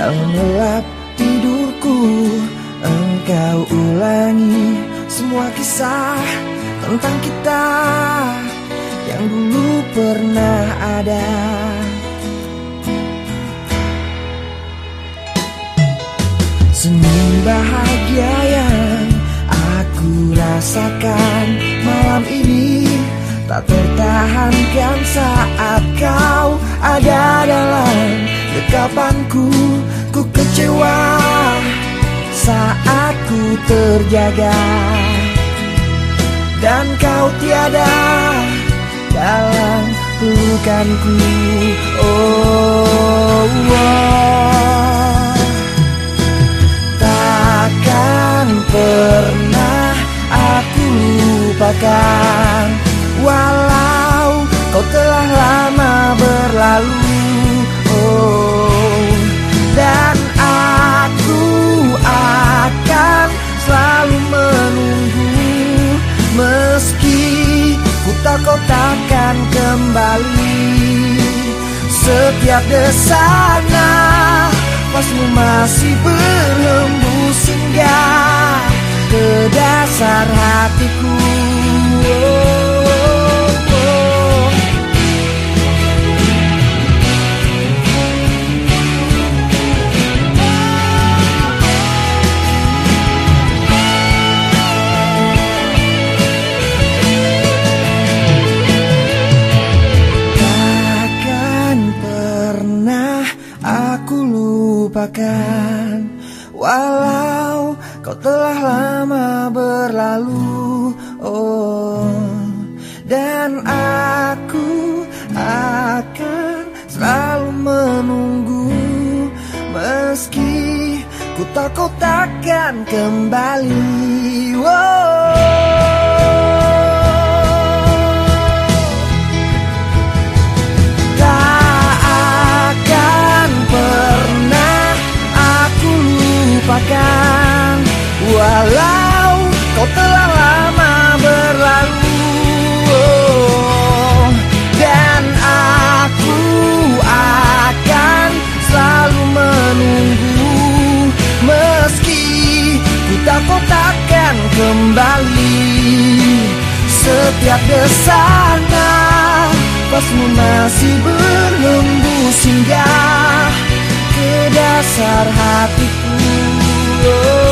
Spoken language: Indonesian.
Dalam gelap tidurku, engkau ulangi semua kisah tentang kita yang dulu pernah ada. Senyum bahagia yang aku rasakan malam ini tak tertahankan saat kau ada dalam dekapanku. Ku kecewa saat ku terjaga dan kau tiada dalam pelukanku. Oh, takkan pernah aku lupakan, walau kau telah lama berlalu. Oh, dan aku akan selalu menunggu, meski ku tak kau takkan kembali. Setiap desak nafasmu masih berhembus hingga ke dasar hatiku. Walau kau telah lama berlalu. Oh, dan aku akan selalu menunggu, meski ku tak kau takkan kembali. Tak akan pernah aku lupakan, walau kau telah lama berlalu. Oh, dan aku akan selalu menunggu, meski ku tak kau takkan kembali. Setiap desak nafasmu masih berhembus hingga ke dasar hatiku.